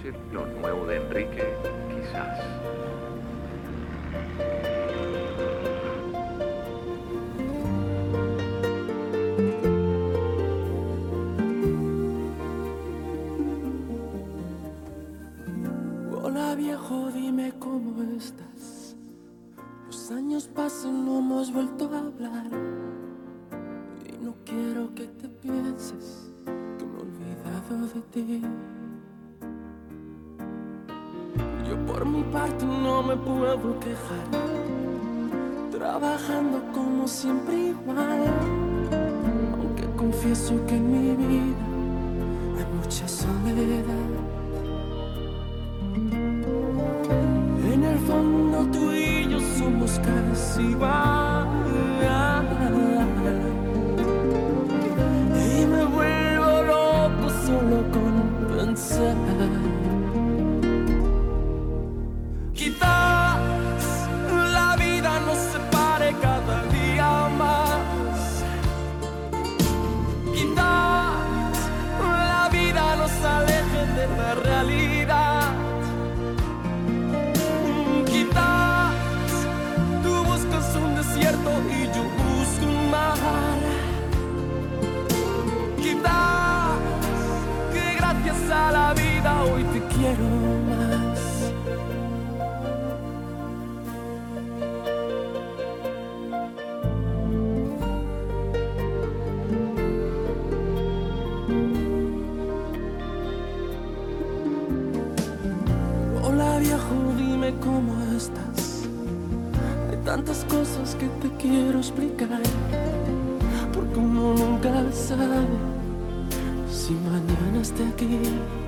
noche lo nuevo de Enrique, quizás. Hola viejo, dime cómo estás. Los años pasan, no hemos vuelto a hablar. Y no quiero que te pienses que me he olvidado de ti. Yo por mi parte no me puedo quejar, trabajando como siempre igual. Aunque confieso que en mi vida hay mucha soledad. En el fondo tú y yo somos casi igual. Y me vuelvo loco solo con pensar. Quizás la vida nos separe cada día más. Quizás la vida nos aleje de la realidad. Un desierto y yo busco un mar. Quizás que gracias a la vida hoy te quiero más. Hola viejo, dime cómo estás. Tantas cosas que te quiero explicar, porque uno nunca sabe si mañana esté aquí.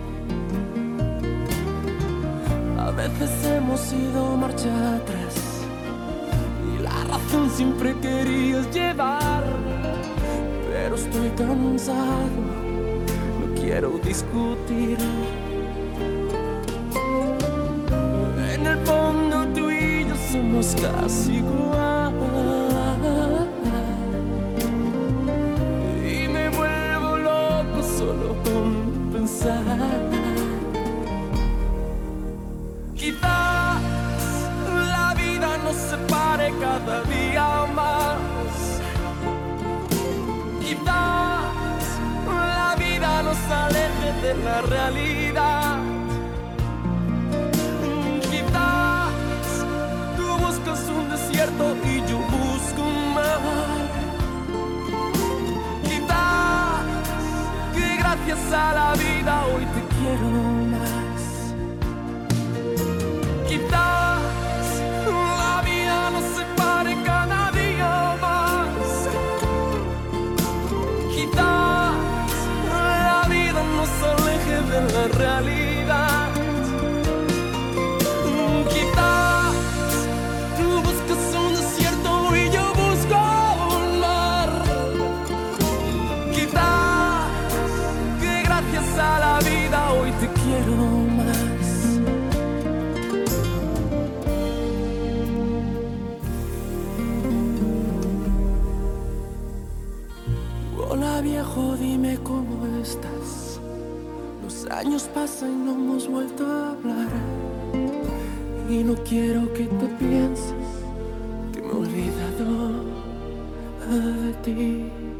A veces hemos ido marcha atrás y la razón siempre querías llevar, pero estoy cansado, no quiero discutir. En el fondo tú y yo somos casi igual. Y me vuelvo loco solo con pensar. Quizás la vida nos separe cada día más. Quizás la vida nos aleje de la realidad. Un desierto y yo busco un mar. Quizás que gracias a la vida hoy te quiero más. Quizás la vida nos separe cada día más. Quizás la vida nos aleje de la realidad. A la vida hoy te quiero más. Hola viejo, dime cómo estás. Los años pasan y no hemos vuelto a hablar. Y no quiero que te pienses que me he olvidado de ti.